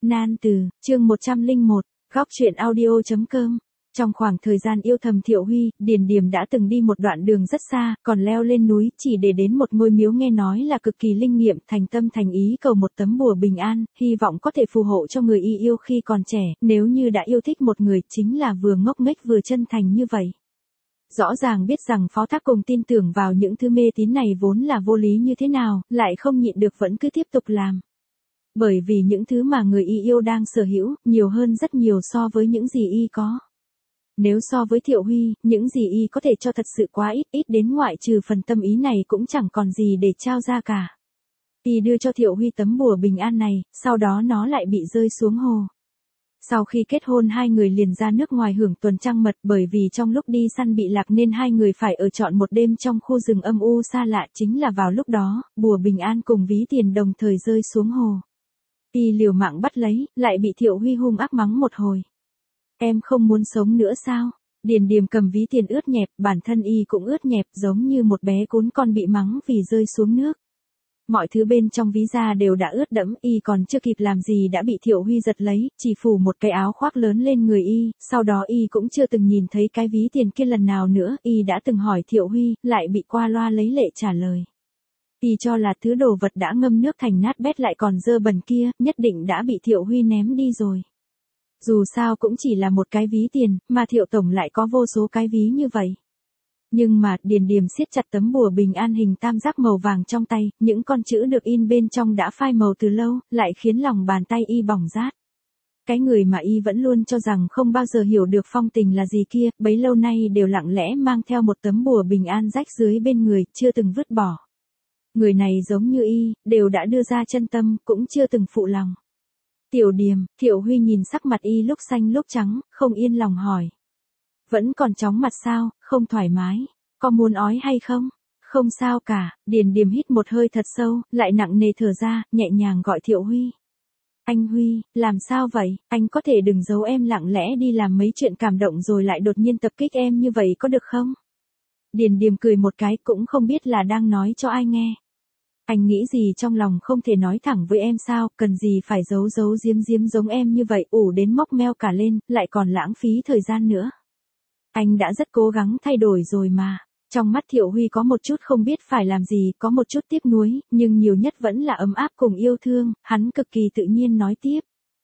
Nan từ, chương 101, góc truyện audio.com. Trong khoảng thời gian yêu thầm Thiệu Huy, Điền Điềm đã từng đi một đoạn đường rất xa, còn leo lên núi chỉ để đến một ngôi miếu nghe nói là cực kỳ linh nghiệm, thành tâm thành ý cầu một tấm bùa bình an, hy vọng có thể phù hộ cho người y yêu khi còn trẻ, nếu như đã yêu thích một người chính là vừa ngốc nghếch vừa chân thành như vậy. Rõ ràng biết rằng phó thác cùng tin tưởng vào những thứ mê tín này vốn là vô lý như thế nào, lại không nhịn được vẫn cứ tiếp tục làm. Bởi vì những thứ mà người y yêu đang sở hữu, nhiều hơn rất nhiều so với những gì y có. Nếu so với Thiệu Huy, những gì y có thể cho thật sự quá ít đến ngoại trừ phần tâm ý này cũng chẳng còn gì để trao ra cả. Y đưa cho Thiệu Huy tấm bùa bình an này, sau đó nó lại bị rơi xuống hồ. Sau khi kết hôn hai người liền ra nước ngoài hưởng tuần trăng mật, bởi vì trong lúc đi săn bị lạc nên hai người phải ở trọn một đêm trong khu rừng âm u xa lạ, chính là vào lúc đó, bùa bình an cùng ví tiền đồng thời rơi xuống hồ. Y liều mạng bắt lấy, lại bị Thiệu Huy hung ác mắng một hồi. Em không muốn sống nữa sao? Điền Điềm cầm ví tiền ướt nhẹp, bản thân y cũng ướt nhẹp giống như một bé cún con bị mắng vì rơi xuống nước. Mọi thứ bên trong ví da đều đã ướt đẫm, y còn chưa kịp làm gì đã bị Thiệu Huy giật lấy, chỉ phủ một cái áo khoác lớn lên người y, sau đó y cũng chưa từng nhìn thấy cái ví tiền kia lần nào nữa, y đã từng hỏi Thiệu Huy, lại bị qua loa lấy lệ trả lời. Y cho là thứ đồ vật đã ngâm nước thành nát bét lại còn dơ bẩn kia, nhất định đã bị Thiệu Huy ném đi rồi. Dù sao cũng chỉ là một cái ví tiền, mà Thiệu Tổng lại có vô số cái ví như vậy. Nhưng mà, Điền Điềm siết chặt tấm bùa bình an hình tam giác màu vàng trong tay, những con chữ được in bên trong đã phai màu từ lâu, lại khiến lòng bàn tay y bỏng rát. Cái người mà y vẫn luôn cho rằng không bao giờ hiểu được phong tình là gì kia, bấy lâu nay đều lặng lẽ mang theo một tấm bùa bình an rách dưới bên người, chưa từng vứt bỏ. Người này giống như y, đều đã đưa ra chân tâm, cũng chưa từng phụ lòng. Tiểu Điềm, Thiệu Huy nhìn sắc mặt y lúc xanh lúc trắng, không yên lòng hỏi. Vẫn còn chóng mặt sao, không thoải mái, có muốn ói hay không? Không sao cả, Điền Điềm hít một hơi thật sâu, lại nặng nề thở ra, nhẹ nhàng gọi Thiệu Huy. Anh Huy, làm sao vậy, anh có thể đừng giấu em lặng lẽ đi làm mấy chuyện cảm động rồi lại đột nhiên tập kích em như vậy có được không? Điền Điềm cười một cái cũng không biết là đang nói cho ai nghe. Anh nghĩ gì trong lòng không thể nói thẳng với em sao, cần gì phải giấu giấu giếm giống em như vậy, ủ đến móc meo cả lên, lại còn lãng phí thời gian nữa. Anh đã rất cố gắng thay đổi rồi mà. Trong mắt Thiệu Huy có một chút không biết phải làm gì, có một chút tiếc nuối, nhưng nhiều nhất vẫn là ấm áp cùng yêu thương, hắn cực kỳ tự nhiên nói tiếp.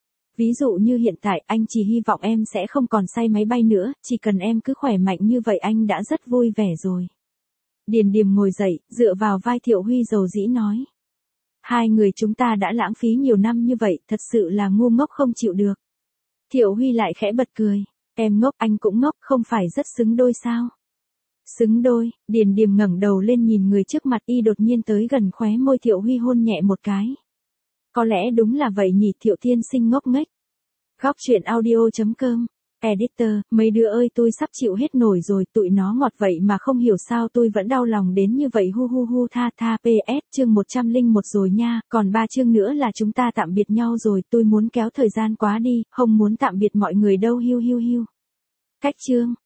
Ví dụ như hiện tại anh chỉ hy vọng em sẽ không còn say máy bay nữa, chỉ cần em cứ khỏe mạnh như vậy anh đã rất vui vẻ rồi. Điền Điềm ngồi dậy, dựa vào vai Thiệu Huy dầu dĩ nói. Hai người chúng ta đã lãng phí nhiều năm như vậy, thật sự là ngu ngốc không chịu được. Thiệu Huy lại khẽ bật cười. Em ngốc, anh cũng ngốc, không phải rất xứng đôi sao? Xứng đôi, Điền Điềm ngẩng đầu lên nhìn người trước mặt y đột nhiên tới gần khóe môi Thiệu Huy hôn nhẹ một cái. Có lẽ đúng là vậy nhỉ, Thiệu tiên sinh ngốc nghếch. Góc truyện audio.com. Editor, mấy đứa ơi tôi sắp chịu hết nổi rồi, tụi nó ngọt vậy mà không hiểu sao tôi vẫn đau lòng đến như vậy hu hu hu tha tha PS chương 101 rồi nha, còn 3 chương nữa là chúng ta tạm biệt nhau rồi, tôi muốn kéo thời gian quá đi, không muốn tạm biệt mọi người đâu hiu hiu hiu. Cách chương.